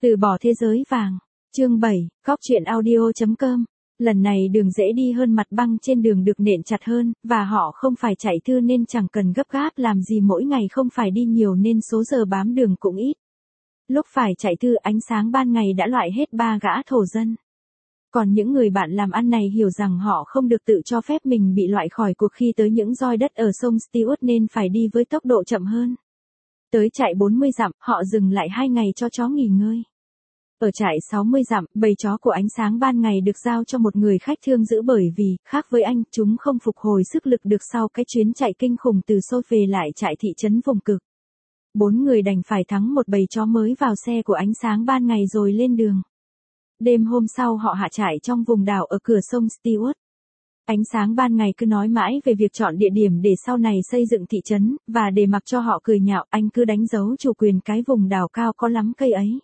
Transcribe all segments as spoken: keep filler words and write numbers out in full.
Từ bỏ thế giới vàng. Chương bảy, Góc truyện audio.com. Lần này đường dễ đi hơn mặt băng trên đường được nện chặt hơn, và họ không phải chạy thư nên chẳng cần gấp gáp làm gì, mỗi ngày không phải đi nhiều nên số giờ bám đường cũng ít. Lúc phải chạy thư ánh sáng ban ngày đã loại hết ba gã thổ dân. Còn những người bạn làm ăn này hiểu rằng họ không được tự cho phép mình bị loại khỏi cuộc khi tới những roi đất ở sông Stewart nên phải đi với tốc độ chậm hơn. Tới chạy bốn mươi dặm, họ dừng lại hai ngày cho chó nghỉ ngơi. Ở trại sáu mươi dặm, bầy chó của ánh sáng ban ngày được giao cho một người khách thương giữ bởi vì, khác với anh, chúng không phục hồi sức lực được sau cái chuyến chạy kinh khủng từ Seoul về lại trại thị trấn vùng cực. Bốn người đành phải thắng một bầy chó mới vào xe của ánh sáng ban ngày rồi lên đường. Đêm hôm sau họ hạ trại trong vùng đảo ở cửa sông Stewart. Ánh sáng ban ngày cứ nói mãi về việc chọn địa điểm để sau này xây dựng thị trấn, và để mặc cho họ cười nhạo, anh cứ đánh dấu chủ quyền cái vùng đảo cao có lắm cây ấy.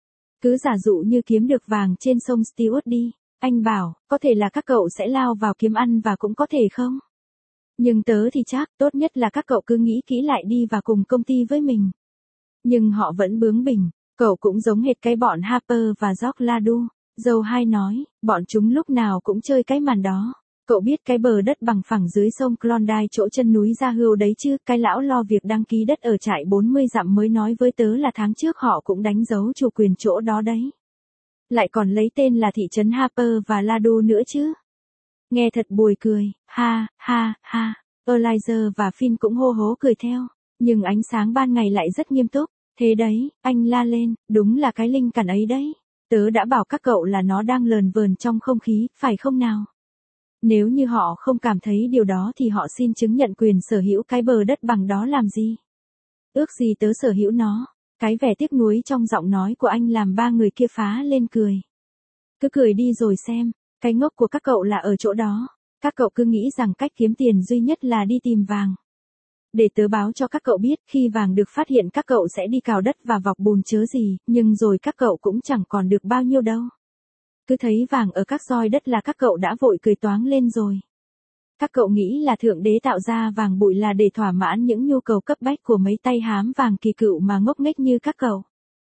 Cứ giả dụ như kiếm được vàng trên sông Stewart đi, anh bảo, có thể là các cậu sẽ lao vào kiếm ăn và cũng có thể không. Nhưng tớ thì chắc, tốt nhất là các cậu cứ nghĩ kỹ lại đi và cùng công ty với mình. Nhưng họ vẫn bướng bỉnh, cậu cũng giống hệt cái bọn Harper và George Ladu. Dâu hai nói, bọn chúng lúc nào cũng chơi cái màn đó. Cậu biết cái bờ đất bằng phẳng dưới sông Klondike chỗ chân núi Ra Hưu đấy chứ, cái lão lo việc đăng ký đất ở trại bốn mươi dặm mới nói với tớ là tháng trước họ cũng đánh dấu chủ quyền chỗ đó đấy. Lại còn lấy tên là thị trấn Harper và Ladu nữa chứ. Nghe thật buồn cười, ha, ha, ha. Elijah và Finn cũng hô hố cười theo, nhưng ánh sáng ban ngày lại rất nghiêm túc. Thế đấy, anh la lên, đúng là cái linh cằn ấy đấy. Tớ đã bảo các cậu là nó đang lờn vờn trong không khí, phải không nào? Nếu như họ không cảm thấy điều đó thì họ xin chứng nhận quyền sở hữu cái bờ đất bằng đó làm gì? Ước gì tớ sở hữu nó. Cái vẻ tiếc nuối trong giọng nói của anh làm ba người kia phá lên cười. Cứ cười đi rồi xem, cái ngốc của các cậu là ở chỗ đó. Các cậu cứ nghĩ rằng cách kiếm tiền duy nhất là đi tìm vàng. Để tớ báo cho các cậu biết, khi vàng được phát hiện các cậu sẽ đi cào đất và vọc bùn chớ gì, nhưng rồi các cậu cũng chẳng còn được bao nhiêu đâu. Cứ thấy vàng ở các roi đất là các cậu đã vội cười toáng lên rồi. Các cậu nghĩ là Thượng Đế tạo ra vàng bụi là để thỏa mãn những nhu cầu cấp bách của mấy tay hám vàng kỳ cựu mà ngốc nghếch như các cậu.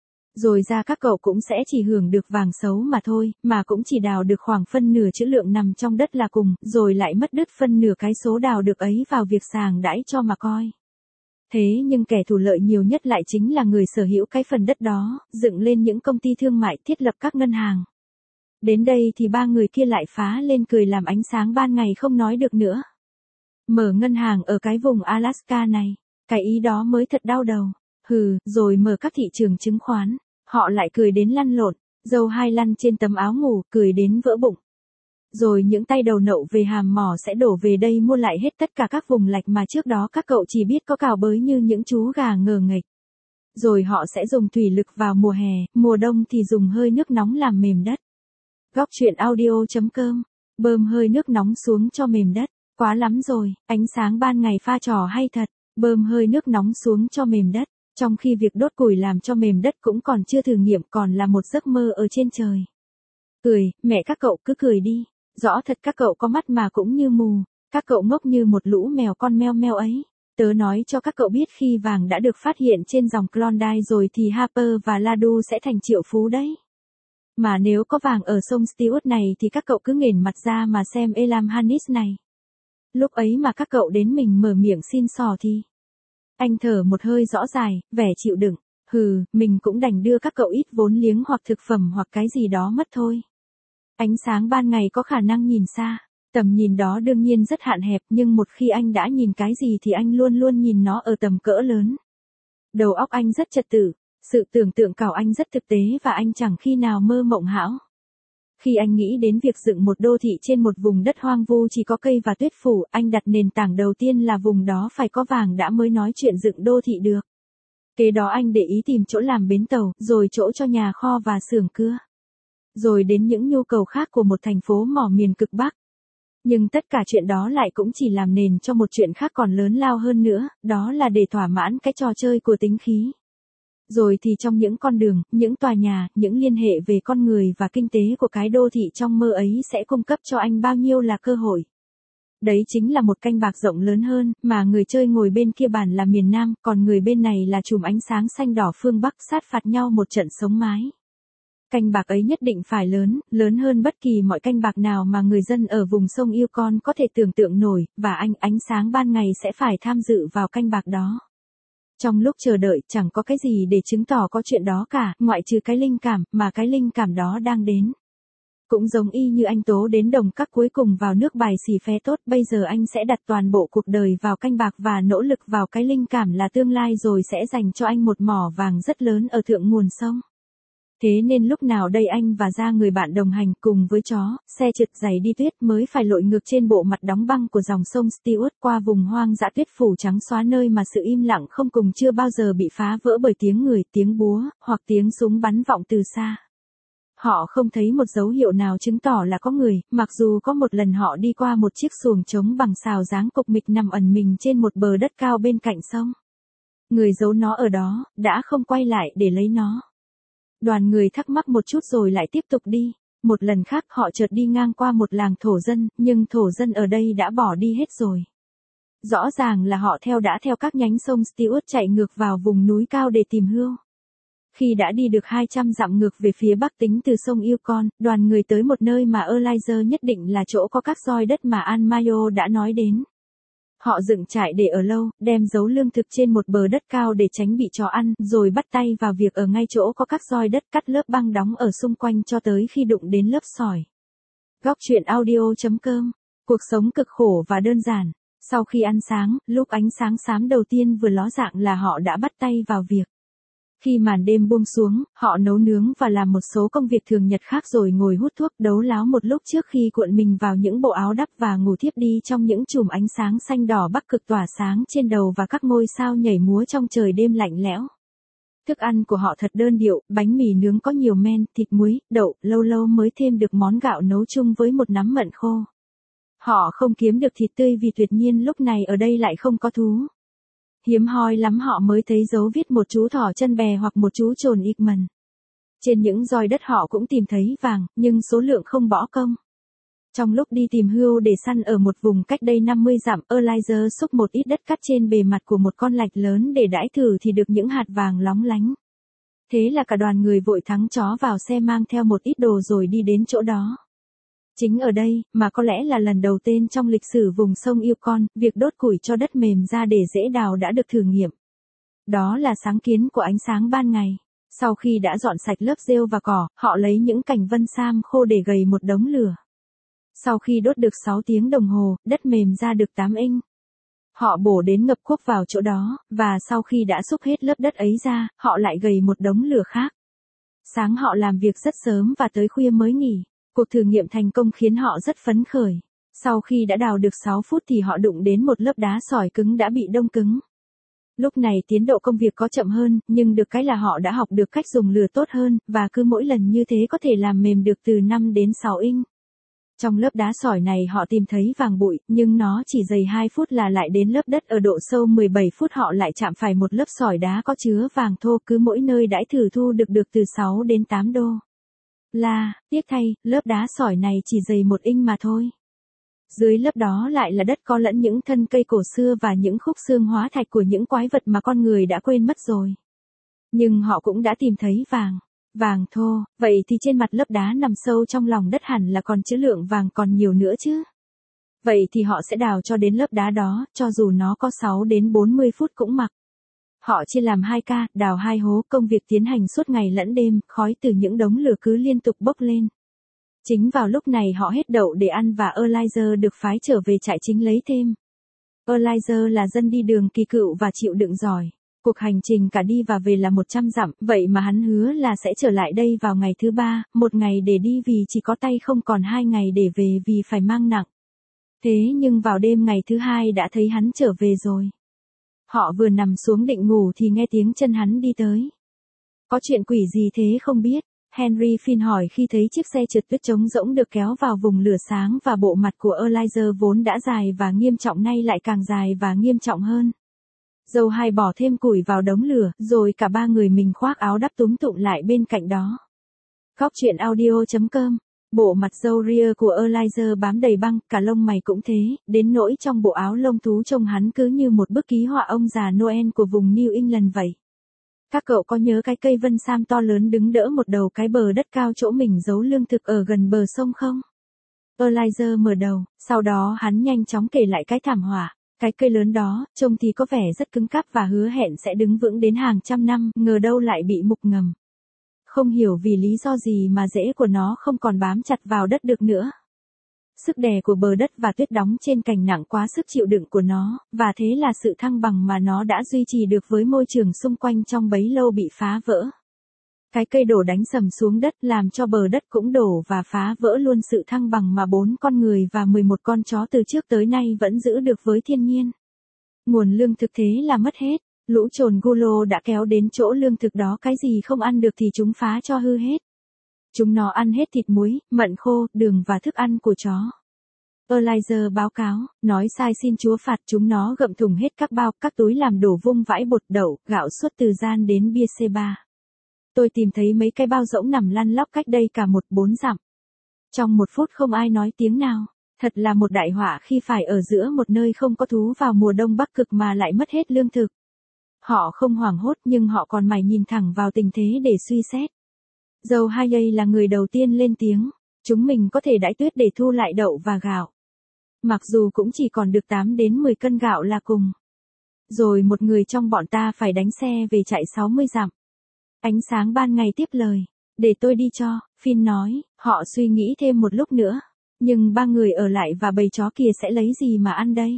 Rồi ra các cậu cũng sẽ chỉ hưởng được vàng xấu mà thôi, mà cũng chỉ đào được khoảng phân nửa chữ lượng nằm trong đất là cùng, rồi lại mất đứt phân nửa cái số đào được ấy vào việc sàng đãi cho mà coi. Thế nhưng kẻ thủ lợi nhiều nhất lại chính là người sở hữu cái phần đất đó, dựng lên những công ty thương mại, thiết lập các ngân hàng. Đến đây thì ba người kia lại phá lên cười làm ánh sáng ban ngày không nói được nữa. Mở ngân hàng ở cái vùng Alaska này, cái ý đó mới thật đau đầu. Hừ, rồi mở các thị trường chứng khoán, họ lại cười đến lăn lộn, dâu hai lăn trên tấm áo ngủ, cười đến vỡ bụng. Rồi những tay đầu nậu về hàm mỏ sẽ đổ về đây mua lại hết tất cả các vùng lạch mà trước đó các cậu chỉ biết có cào bới như những chú gà ngờ nghệch. Rồi họ sẽ dùng thủy lực vào mùa hè, mùa đông thì dùng hơi nước nóng làm mềm đất. Góc truyện audio.com, bơm hơi nước nóng xuống cho mềm đất, quá lắm rồi, ánh sáng ban ngày pha trò hay thật, bơm hơi nước nóng xuống cho mềm đất, trong khi việc đốt củi làm cho mềm đất cũng còn chưa thử nghiệm, còn là một giấc mơ ở trên trời. Cười, mẹ các cậu cứ cười đi, rõ thật các cậu có mắt mà cũng như mù, các cậu ngốc như một lũ mèo con meo meo ấy. Tớ nói cho các cậu biết khi vàng đã được phát hiện trên dòng Klondike rồi thì Harper và Ladu sẽ thành triệu phú đấy. Mà nếu có vàng ở sông Stewart này thì các cậu cứ nghển mặt ra mà xem Elam Hannis này. Lúc ấy mà các cậu đến mình mở miệng xin xỏ thì. Anh thở một hơi rõ dài, vẻ chịu đựng. Hừ, mình cũng đành đưa các cậu ít vốn liếng hoặc thực phẩm hoặc cái gì đó mất thôi. Ánh sáng ban ngày có khả năng nhìn xa. Tầm nhìn đó đương nhiên rất hạn hẹp, nhưng một khi anh đã nhìn cái gì thì anh luôn luôn nhìn nó ở tầm cỡ lớn. Đầu óc anh rất trật tự. Sự tưởng tượng của anh rất thực tế và anh chẳng khi nào mơ mộng hão. Khi anh nghĩ đến việc dựng một đô thị trên một vùng đất hoang vu chỉ có cây và tuyết phủ, anh đặt nền tảng đầu tiên là vùng đó phải có vàng đã mới nói chuyện dựng đô thị được. Kế đó anh để ý tìm chỗ làm bến tàu, rồi chỗ cho nhà kho và xưởng cưa. Rồi đến những nhu cầu khác của một thành phố mỏ miền cực Bắc. Nhưng tất cả chuyện đó lại cũng chỉ làm nền cho một chuyện khác còn lớn lao hơn nữa, đó là để thỏa mãn cái trò chơi của tính khí. Rồi thì trong những con đường, những tòa nhà, những liên hệ về con người và kinh tế của cái đô thị trong mơ ấy sẽ cung cấp cho anh bao nhiêu là cơ hội. Đấy chính là một canh bạc rộng lớn hơn, mà người chơi ngồi bên kia bàn là miền Nam, còn người bên này là chùm ánh sáng xanh đỏ phương Bắc sát phạt nhau một trận sống mái. Canh bạc ấy nhất định phải lớn, lớn hơn bất kỳ mọi canh bạc nào mà người dân ở vùng sông Yukon có thể tưởng tượng nổi, và anh ánh sáng ban ngày sẽ phải tham dự vào canh bạc đó. Trong lúc chờ đợi chẳng có cái gì để chứng tỏ có chuyện đó cả, ngoại trừ cái linh cảm, mà cái linh cảm đó đang đến. Cũng giống y như anh Tố đến đồng các cuối cùng vào nước bài xì phe tốt, bây giờ anh sẽ đặt toàn bộ cuộc đời vào canh bạc và nỗ lực vào cái linh cảm là tương lai rồi sẽ dành cho anh một mỏ vàng rất lớn ở thượng nguồn sông. Thế nên lúc nào đây anh và ra người bạn đồng hành cùng với chó, xe trượt giày đi tuyết mới phải lội ngược trên bộ mặt đóng băng của dòng sông Stewart qua vùng hoang dã tuyết phủ trắng xóa nơi mà sự im lặng không cùng chưa bao giờ bị phá vỡ bởi tiếng người, tiếng búa, hoặc tiếng súng bắn vọng từ xa. Họ không thấy một dấu hiệu nào chứng tỏ là có người, mặc dù có một lần họ đi qua một chiếc xuồng trống bằng sào dáng cục mịch nằm ẩn mình trên một bờ đất cao bên cạnh sông. Người giấu nó ở đó, đã không quay lại để lấy nó. Đoàn người thắc mắc một chút rồi lại tiếp tục đi. Một lần khác họ chợt đi ngang qua một làng thổ dân, nhưng thổ dân ở đây đã bỏ đi hết rồi. Rõ ràng là họ theo đã theo các nhánh sông Stewart chạy ngược vào vùng núi cao để tìm hươu. Khi đã đi được hai trăm dặm ngược về phía bắc tính từ sông Yukon, đoàn người tới một nơi mà Eliza nhất định là chỗ có các roi đất mà An Mayo đã nói đến. Họ dựng trại để ở lâu, đem giấu lương thực trên một bờ đất cao để tránh bị chó ăn, rồi bắt tay vào việc ở ngay chỗ có các roi đất cắt lớp băng đóng ở xung quanh cho tới khi đụng đến lớp sỏi. Góc truyện audio chấm com. Cuộc sống cực khổ và đơn giản. Sau khi ăn sáng, lúc ánh sáng xám đầu tiên vừa ló dạng là họ đã bắt tay vào việc. Khi màn đêm buông xuống, họ nấu nướng và làm một số công việc thường nhật khác rồi ngồi hút thuốc đấu láo một lúc trước khi cuộn mình vào những bộ áo đắp và ngủ thiếp đi trong những chùm ánh sáng xanh đỏ bắc cực tỏa sáng trên đầu và các ngôi sao nhảy múa trong trời đêm lạnh lẽo. Thức ăn của họ thật đơn điệu, bánh mì nướng có nhiều men, thịt muối, đậu, lâu lâu mới thêm được món gạo nấu chung với một nắm mận khô. Họ không kiếm được thịt tươi vì tuyệt nhiên lúc này ở đây lại không có thú. Hiếm hoi lắm họ mới thấy dấu viết một chú thỏ chân bè hoặc một chú trồn Igman. Trên những roi đất họ cũng tìm thấy vàng, nhưng số lượng không bỏ công. Trong lúc đi tìm hươu để săn ở một vùng cách đây năm mươi dặm, Eliza xúc một ít đất cắt trên bề mặt của một con lạch lớn để đãi thử thì được những hạt vàng lóng lánh. Thế là cả đoàn người vội thắng chó vào xe mang theo một ít đồ rồi đi đến chỗ đó. Chính ở đây, mà có lẽ là lần đầu tiên trong lịch sử vùng sông Yukon, việc đốt củi cho đất mềm ra để dễ đào đã được thử nghiệm. Đó là sáng kiến của ánh sáng ban ngày. Sau khi đã dọn sạch lớp rêu và cỏ, họ lấy những cành vân sam khô để gầy một đống lửa. Sau khi đốt được sáu tiếng đồng hồ, đất mềm ra được tám inch. Họ bổ đến ngập cuốc vào chỗ đó, và sau khi đã xúc hết lớp đất ấy ra, họ lại gầy một đống lửa khác. Sáng họ làm việc rất sớm và tới khuya mới nghỉ. Cuộc thử nghiệm thành công khiến họ rất phấn khởi. Sau khi đã đào được sáu phút thì họ đụng đến một lớp đá sỏi cứng đã bị đông cứng. Lúc này tiến độ công việc có chậm hơn, nhưng được cái là họ đã học được cách dùng lửa tốt hơn, và cứ mỗi lần như thế có thể làm mềm được từ năm đến sáu inch. Trong lớp đá sỏi này họ tìm thấy vàng bụi, nhưng nó chỉ dày hai phút là lại đến lớp đất ở độ sâu mười bảy phút họ lại chạm phải một lớp sỏi đá có chứa vàng thô, cứ mỗi nơi đãi thử thu được được từ sáu đến tám đô. Là, tiếc thay, lớp đá sỏi này chỉ dày một inch mà thôi. Dưới lớp đó lại là đất có lẫn những thân cây cổ xưa và những khúc xương hóa thạch của những quái vật mà con người đã quên mất rồi. Nhưng họ cũng đã tìm thấy vàng. Vàng thô, vậy thì trên mặt lớp đá nằm sâu trong lòng đất hẳn là còn trữ lượng vàng còn nhiều nữa chứ. Vậy thì họ sẽ đào cho đến lớp đá đó, cho dù nó có sáu đến bốn mươi phút cũng mặc. Họ chia làm hai ca, đào hai hố, công việc tiến hành suốt ngày lẫn đêm, khói từ những đống lửa cứ liên tục bốc lên. Chính vào lúc này họ hết đậu để ăn và Eliza được phái trở về trại chính lấy thêm. Eliza là dân đi đường kỳ cựu và chịu đựng giỏi. Cuộc hành trình cả đi và về là một trăm dặm, vậy mà hắn hứa là sẽ trở lại đây vào ngày thứ ba, một ngày để đi vì chỉ có tay không còn hai ngày để về vì phải mang nặng. Thế nhưng vào đêm ngày thứ hai đã thấy hắn trở về rồi. Họ vừa nằm xuống định ngủ thì nghe tiếng chân hắn đi tới. Có chuyện quỷ gì thế không biết? Henry Finn hỏi khi thấy chiếc xe trượt tuyết trống rỗng được kéo vào vùng lửa sáng và bộ mặt của Eliza vốn đã dài và nghiêm trọng nay lại càng dài và nghiêm trọng hơn. Dâu hai bỏ thêm củi vào đống lửa, rồi cả ba người mình khoác áo đắp túm tụm lại bên cạnh đó. Góc truyện audio chấm com. Bộ mặt râu ria của Eliza bám đầy băng, cả lông mày cũng thế, đến nỗi trong bộ áo lông thú trông hắn cứ như một bức ký họa ông già Noel của vùng New England vậy. Các cậu có nhớ cái cây vân sam to lớn đứng đỡ một đầu cái bờ đất cao chỗ mình giấu lương thực ở gần bờ sông không? Elijah mở đầu, sau đó hắn nhanh chóng kể lại cái thảm họa. Cái cây lớn đó, trông thì có vẻ rất cứng cáp và hứa hẹn sẽ đứng vững đến hàng trăm năm, ngờ đâu lại bị mục ngầm. Không hiểu vì lý do gì mà rễ của nó không còn bám chặt vào đất được nữa. Sức đè của bờ đất và tuyết đóng trên cành nặng quá sức chịu đựng của nó, và thế là sự thăng bằng mà nó đã duy trì được với môi trường xung quanh trong bấy lâu bị phá vỡ. Cái cây đổ đánh sầm xuống đất làm cho bờ đất cũng đổ và phá vỡ luôn sự thăng bằng mà bốn con người và mười một con chó từ trước tới nay vẫn giữ được với thiên nhiên. Nguồn lương thực thế là mất hết, lũ trồn Gulo đã kéo đến chỗ lương thực đó, cái gì không ăn được thì chúng phá cho hư hết. Chúng nó ăn hết thịt muối, mận khô, đường và thức ăn của chó. Elijah báo cáo, nói sai xin Chúa phạt chúng nó gậm thùng hết các bao, các túi làm đổ vung vãi bột đậu, gạo suốt từ Gian đến Beersheba. Tôi tìm thấy mấy cái bao rỗng nằm lăn lóc cách đây cả một bốn dặm. Trong một phút không ai nói tiếng nào. Thật là một đại họa khi phải ở giữa một nơi không có thú vào mùa đông bắc cực mà lại mất hết lương thực. Họ không hoảng hốt nhưng họ còn mải nhìn thẳng vào tình thế để suy xét. Dâu Hayei là người đầu tiên lên tiếng. Chúng mình có thể đãi tuyết để thu lại đậu và gạo. Mặc dù cũng chỉ còn được tám đến mười cân gạo là cùng. Rồi một người trong bọn ta phải đánh xe về chạy sáu mươi dặm. Ánh sáng ban ngày tiếp lời. Để tôi đi cho, Finn nói, họ suy nghĩ thêm một lúc nữa. Nhưng ba người ở lại và bầy chó kia sẽ lấy gì mà ăn đây?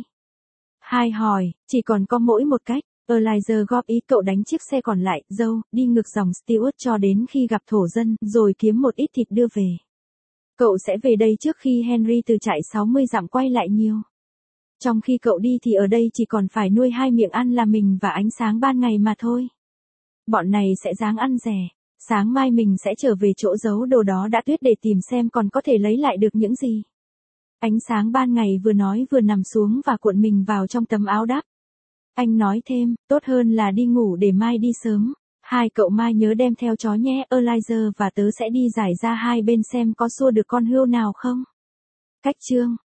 Hai hỏi, chỉ còn có mỗi một cách. Elijah góp ý cậu đánh chiếc xe còn lại, dâu, đi ngược dòng Stewart cho đến khi gặp thổ dân, rồi kiếm một ít thịt đưa về. Cậu sẽ về đây trước khi Henry từ chạy sáu mươi dặm quay lại nhiều. Trong khi cậu đi thì ở đây chỉ còn phải nuôi hai miệng ăn là mình và ánh sáng ban ngày mà thôi. Bọn này sẽ ráng ăn rẻ. Sáng mai mình sẽ trở về chỗ giấu đồ đó đã tuyết để tìm xem còn có thể lấy lại được những gì. Ánh sáng ban ngày vừa nói vừa nằm xuống và cuộn mình vào trong tấm áo đắp. Anh nói thêm, tốt hơn là đi ngủ để mai đi sớm. Hai cậu mai nhớ đem theo chó nhé, Elijah và tớ sẽ đi giải ra hai bên xem có xua được con hươu nào không. Cách chương